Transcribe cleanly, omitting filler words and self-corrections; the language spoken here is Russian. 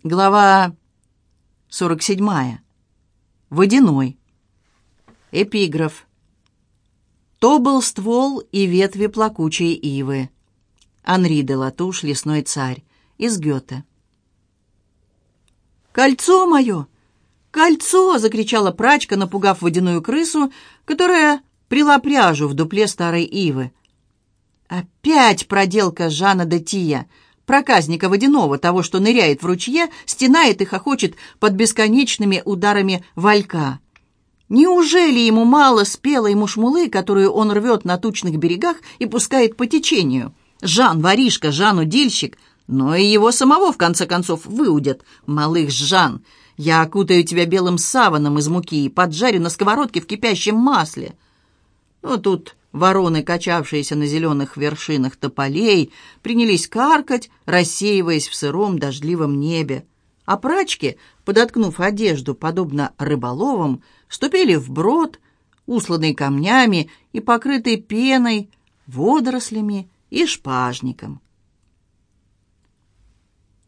Глава 47. Водяной. Эпиграф. То был ствол и ветви плакучей ивы. Анри де Латуш, «Лесной царь», из Гёте. «Кольцо мое! Кольцо!» — закричала прачка, напугав водяную крысу, которая прила пряжу в дупле старой ивы. Опять проделка Жана де Тия, проказника водяного, того, что ныряет в ручье, стенает и хохочет под бесконечными ударами валька. Неужели ему мало спелой мушмулы, которую он рвет на тучных берегах и пускает по течению? Жан, воришка, Жан, удильщик, но и его самого, в конце концов, выудят. Малых Жан, я окутаю тебя белым саваном из муки и поджарю на сковородке в кипящем масле. Но тут вороны, качавшиеся на зеленых вершинах тополей, принялись каркать, рассеиваясь в сыром дождливом небе. А прачки, подоткнув одежду, подобно рыболовам, вступили в брод, усланный камнями и покрытый пеной, водорослями и шпажником.